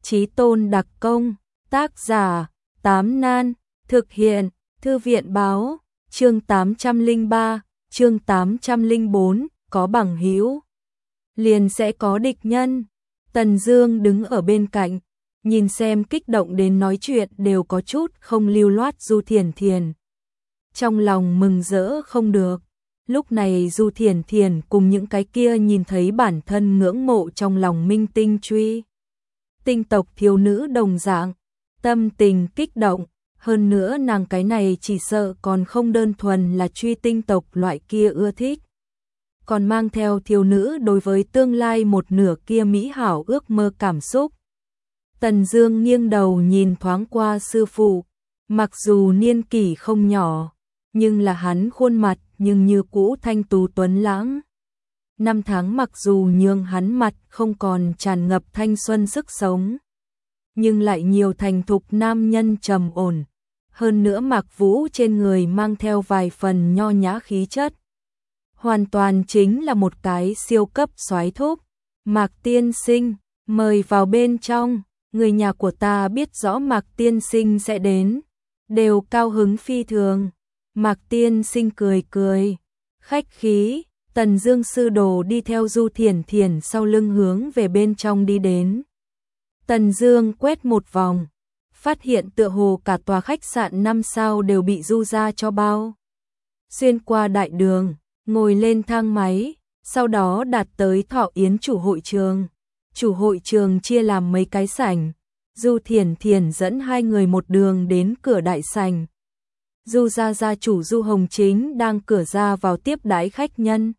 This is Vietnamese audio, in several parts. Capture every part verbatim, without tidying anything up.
Chí tôn đặc công, tác giả, Tám Nan, thực hiện, Thư viện báo, chương tám trăm lẻ ba, chương tám trăm lẻ bốn, có bằng hữu liền sẽ có địch nhân. Tần Dương đứng ở bên cạnh, nhìn xem kích động đến nói chuyện đều có chút không lưu loát Du Thiển Thiển. Trong lòng mừng rỡ không được, lúc này Du Thiển Thiển cùng những cái kia nhìn thấy bản thân ngưỡng mộ trong lòng minh tinh truy tinh tộc thiếu nữ đồng dạng, tâm tình kích động, hơn nữa nàng cái này chỉ sợ còn không đơn thuần là truy tinh tộc loại kia ưa thích, còn mang theo thiếu nữ đối với tương lai một nửa kia mỹ hảo ước mơ cảm xúc. Tần Dương nghiêng đầu nhìn thoáng qua sư phụ, mặc dù niên kỷ không nhỏ, nhưng là hắn khuôn mặt nhưng như cũ thanh tú tuấn lãng. Năm tháng mặc dù nhường hắn mặt không còn tràn ngập thanh xuân sức sống, nhưng lại nhiều thành thục nam nhân trầm ổn, hơn nữa Mạc Vũ trên người mang theo vài phần nho nhã khí chất. Hoàn toàn chính là một cái siêu cấp soái thúc. Mạc tiên sinh, mời vào bên trong, người nhà của ta biết rõ Mạc tiên sinh sẽ đến, đều cao hứng phi thường. Mạc tiên sinh cười cười, khách khí. Tần Dương sư đồ đi theo Du Thiển Thiển sau lưng hướng về bên trong đi đến. Tần Dương quét một vòng, phát hiện tựa hồ cả tòa khách sạn năm sao đều bị Du gia cho bao. Xuyên qua đại đường, ngồi lên thang máy, sau đó đạt tới Thọ Yến chủ hội trường. Chủ hội trường chia làm mấy cái sảnh, Du Thiển Thiển dẫn hai người một đường đến cửa đại sảnh. Du gia gia chủ Du Hồng Chính đang cửa ra vào tiếp đãi khách nhân.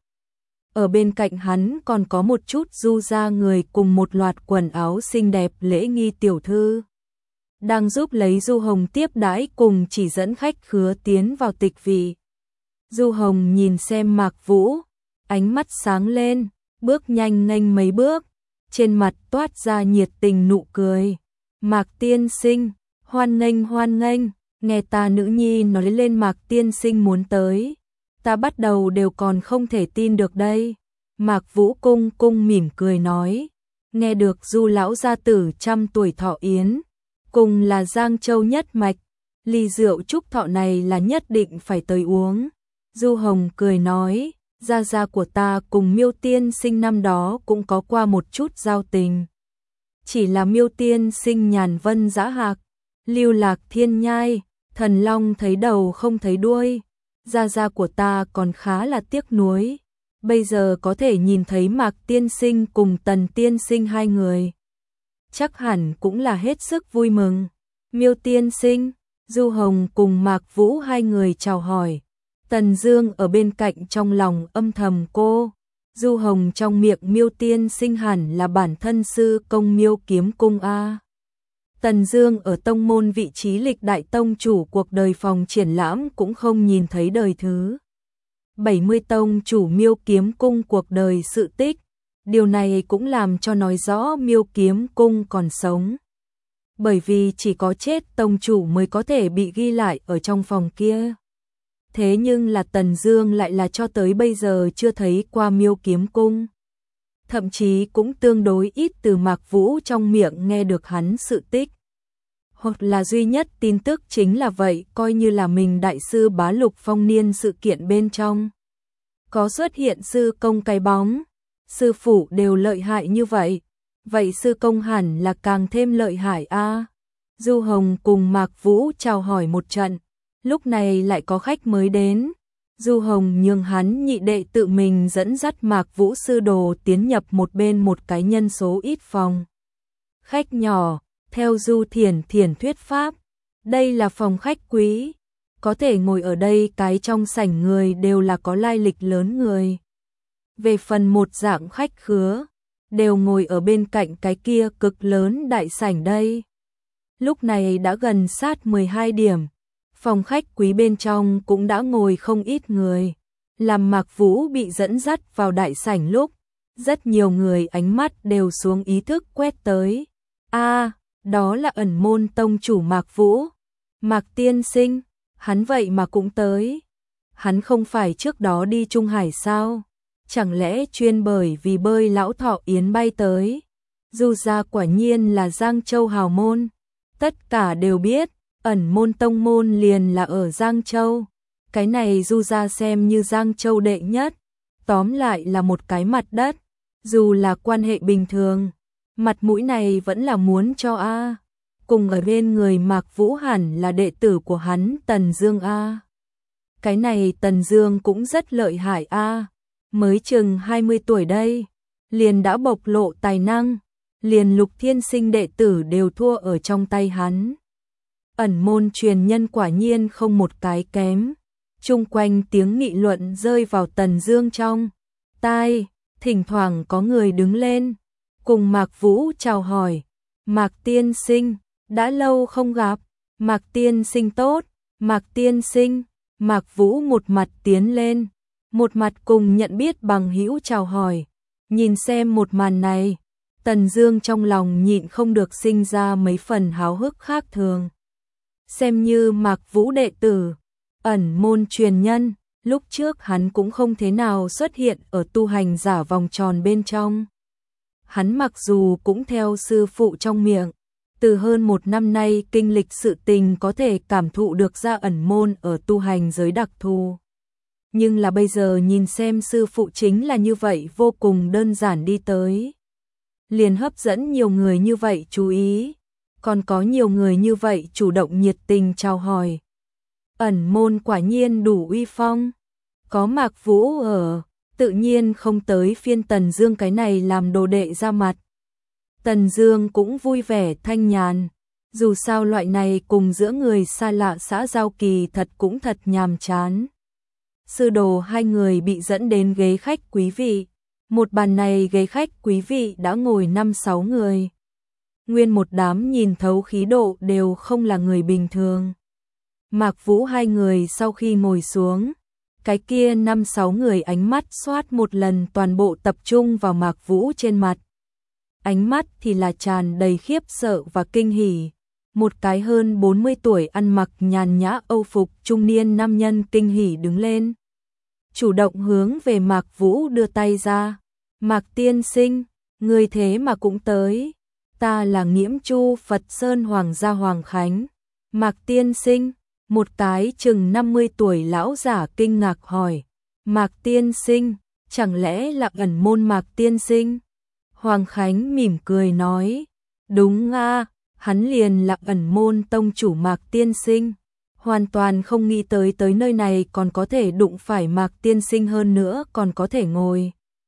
Ở bên cạnh hắn còn có một chút Du gia người cùng một loạt quần áo xinh đẹp lễ nghi tiểu thư, đang giúp lấy Du Hồng tiếp đãi cùng chỉ dẫn khách khứa tiến vào tịch vị. Du Hồng nhìn xem Mạc Vũ, ánh mắt sáng lên, bước nhanh nghênh mấy bước, trên mặt toát ra nhiệt tình nụ cười. Mạc tiên sinh, hoan nghênh hoan nghênh, nghe ta nữ nhi nói lên Mạc tiên sinh muốn tới, ta bắt đầu đều còn không thể tin được đây. Mạc Vũ cung cung mỉm cười nói, nghe được Du lão gia tử trăm tuổi thọ yến, cùng là Giang Châu nhất mạch, ly rượu chúc thọ này là nhất định phải tới uống. Du Hồng cười nói, gia gia của ta cùng Miêu tiên sinh năm đó cũng có qua một chút giao tình. Chỉ là Miêu tiên sinh nhàn vân dã hạc, lưu lạc thiên nhai, thần long thấy đầu không thấy đuôi. Gia gia của ta còn khá là tiếc nuối, bây giờ có thể nhìn thấy Mạc tiên sinh cùng Tần tiên sinh hai người, chắc hẳn cũng là hết sức vui mừng. Miêu tiên sinh, Du Hồng cùng Mạc Vũ hai người chào hỏi. Tần Dương ở bên cạnh trong lòng âm thầm cô, Du Hồng trong miệng Miêu tiên sinh hẳn là bản thân sư công Miêu kiếm cung a. Tần Dương ở tông môn vị trí lịch đại tông chủ cuộc đời phòng triển lãm cũng không nhìn thấy đời thứ bảy mươi tông chủ Miêu kiếm cung cuộc đời sự tích, điều này cũng làm cho nói rõ Miêu kiếm cung còn sống. Bởi vì chỉ có chết tông chủ mới có thể bị ghi lại ở trong phòng kia. Thế nhưng là Tần Dương lại là cho tới bây giờ chưa thấy qua Miêu kiếm cung. Thậm chí cũng tương đối ít từ Mạc Vũ trong miệng nghe được hắn sự tích. Hoặc là duy nhất tin tức chính là vậy, coi như là mình đại sư Bá Lục Phong niên sự kiện bên trong có xuất hiện sư công cái bóng. Sư phụ đều lợi hại như vậy, vậy sư công hẳn là càng thêm lợi hại a. À. Du Hồng cùng Mạc Vũ chào hỏi một trận, lúc này lại có khách mới đến. Du Hồng nhường hắn nhị đệ tự mình dẫn dắt Mạc Vũ sư đồ tiến nhập một bên một cái nhân số ít phòng khách nhỏ. Theo Du Thiển Thiển thuyết pháp, đây là phòng khách quý, có thể ngồi ở đây cái trong sảnh người đều là có lai lịch lớn người. Về phần một dạng khách khứa, đều ngồi ở bên cạnh cái kia cực lớn đại sảnh đây. Lúc này đã gần sát mười hai điểm, phòng khách quý bên trong cũng đã ngồi không ít người. Làm Mạc Vũ bị dẫn dắt vào đại sảnh lúc, rất nhiều người ánh mắt đều xuống ý thức quét tới. A, à, đó là ẩn môn tông chủ Mạc Vũ. Mạc tiên sinh, hắn vậy mà cũng tới. Hắn không phải trước đó đi Trung Hải sao? Chẳng lẽ chuyên bởi vì bơi lão Thọ Yến bay tới? Du gia quả nhiên là Giang Châu hào môn, tất cả đều biết, ẩn môn tông môn liền là ở Giang Châu. Cái này Du gia xem như Giang Châu đệ nhất, tóm lại là một cái mặt đất, dù là quan hệ bình thường, mặt mũi này vẫn là muốn cho a. Cùng ở bên người Mạc Vũ hẳn là đệ tử của hắn Tần Dương a. Cái này Tần Dương cũng rất lợi hại a, mới chừng hai mươi tuổi đây, liền đã bộc lộ tài năng, liền Lục Thiên Sinh đệ tử đều thua ở trong tay hắn. Ẩn môn truyền nhân quả nhiên không một cái kém. Chung quanh tiếng nghị luận rơi vào Tần Dương trong tai, thỉnh thoảng có người đứng lên, cùng Mạc Vũ chào hỏi. Mạc tiên sinh, đã lâu không gặp, Mạc tiên sinh tốt, Mạc tiên sinh. Mạc Vũ một mặt tiến lên, một mặt cùng nhận biết bằng hữu chào hỏi. Nhìn xem một màn này, Tần Dương trong lòng nhịn không được sinh ra mấy phần háo hức khác thường. Xem như Mạc Vũ đệ tử, ẩn môn truyền nhân, lúc trước hắn cũng không thế nào xuất hiện ở tu hành giả vòng tròn bên trong. Hắn mặc dù cũng theo sư phụ trong miệng, từ hơn một năm nay kinh lịch sự tình có thể cảm thụ được ra ẩn môn ở tu hành giới đặc thù. Nhưng là bây giờ nhìn xem sư phụ chính là như vậy vô cùng đơn giản đi tới. Liền hấp dẫn nhiều người như vậy chú ý, còn có nhiều người như vậy chủ động nhiệt tình chào hỏi. Ẩn môn quả nhiên đủ uy phong, có Mạc Vũ ở, tự nhiên không tới phiên Tần Dương cái này làm đồ đệ ra mặt. Tần Dương cũng vui vẻ thanh nhàn, dù sao loại này cùng giữa người xa lạ xã giao kỳ thật cũng thật nhàm chán. Sư đồ hai người bị dẫn đến ghế khách quý vị, một bàn này ghế khách quý vị đã ngồi năm sáu người. Nguyên một đám nhìn thấu khí độ đều không là người bình thường. Mạc Vũ hai người sau khi ngồi xuống, cái kia năm sáu người ánh mắt xoát một lần toàn bộ tập trung vào Mạc Vũ trên mặt. Ánh mắt thì là tràn đầy khiếp sợ và kinh hỉ. Một cái hơn bốn mươi tuổi ăn mặc nhàn nhã âu phục trung niên nam nhân kinh hỉ đứng lên, chủ động hướng về Mạc Vũ đưa tay ra. Mạc tiên sinh, người thế mà cũng tới. Ta là Nghiễm Chu Phật Sơn Hoàng gia Hoàng Khánh. Mạc tiên sinh, một cái chừng năm mươi tuổi lão giả kinh ngạc hỏi. Mạc tiên sinh, chẳng lẽ là ẩn môn Mạc tiên sinh? Hoàng Khánh mỉm cười nói, đúng a, hắn liền là ẩn môn tông chủ Mạc tiên sinh. Hoàn toàn không nghĩ tới tới nơi này còn có thể đụng phải Mạc tiên sinh, hơn nữa còn có thể ngồi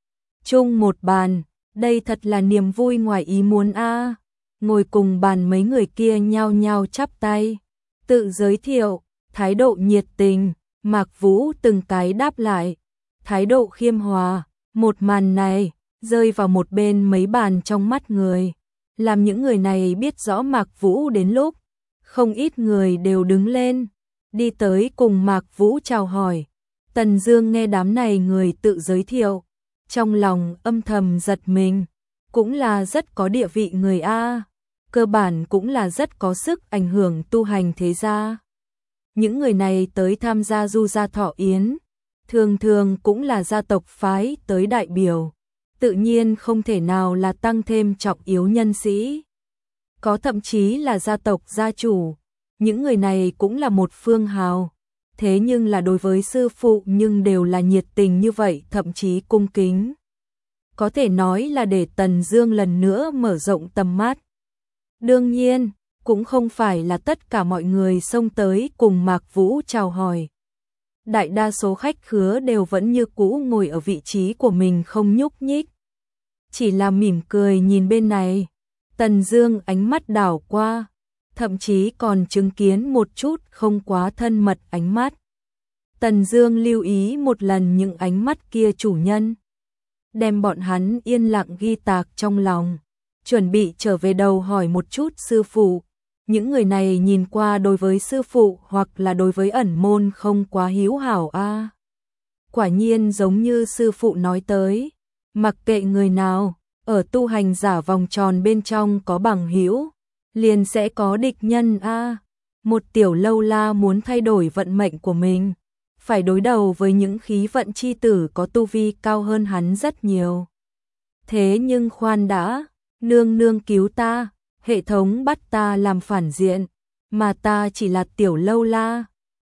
chung một bàn, đây thật là niềm vui ngoài ý muốn a. Ngồi cùng bàn mấy người kia nhao nhao chắp tay, tự giới thiệu, thái độ nhiệt tình, Mạc Vũ từng cái đáp lại, thái độ khiêm hòa. Một màn này rơi vào một bên mấy bàn trong mắt người, làm những người này biết rõ Mạc Vũ đến lúc, không ít người đều đứng lên, đi tới cùng Mạc Vũ chào hỏi. Tần Dương nghe đám này người tự giới thiệu, trong lòng âm thầm giật mình, cũng là rất có địa vị người a, cơ bản cũng là rất có sức ảnh hưởng tu hành thế gia. Những người này tới tham gia Du gia thọ yến, thường thường cũng là gia tộc phái tới đại biểu, tự nhiên không thể nào là tăng thêm trọng yếu nhân sĩ. Có thậm chí là gia tộc gia chủ, những người này cũng là một phương hào, thế nhưng là đối với sư phụ nhưng đều là nhiệt tình như vậy, thậm chí cung kính. Có thể nói là để Tần Dương lần nữa mở rộng tầm mắt. Đương nhiên, cũng không phải là tất cả mọi người xông tới cùng Mạc Vũ chào hỏi. Đại đa số khách khứa đều vẫn như cũ ngồi ở vị trí của mình không nhúc nhích, chỉ là mỉm cười nhìn bên này. Tần Dương ánh mắt đảo qua, thậm chí còn chứng kiến một chút không quá thân mật ánh mắt. Tần Dương lưu ý một lần những ánh mắt kia chủ nhân, đem bọn hắn yên lặng ghi tạc trong lòng, chuẩn bị trở về đầu hỏi một chút sư phụ. Những người này nhìn qua đối với sư phụ hoặc là đối với ẩn môn không quá hiếu hảo a. À. Quả nhiên giống như sư phụ nói tới, mặc kệ người nào, ở tu hành giả vòng tròn bên trong có bằng hữu, liền sẽ có địch nhân a. À. Một tiểu lâu la muốn thay đổi vận mệnh của mình, phải đối đầu với những khí vận chi tử có tu vi cao hơn hắn rất nhiều. Thế nhưng khoan đã, Nương nương cứu ta, hệ thống bắt ta làm phản diện, mà ta chỉ là tiểu lâu la.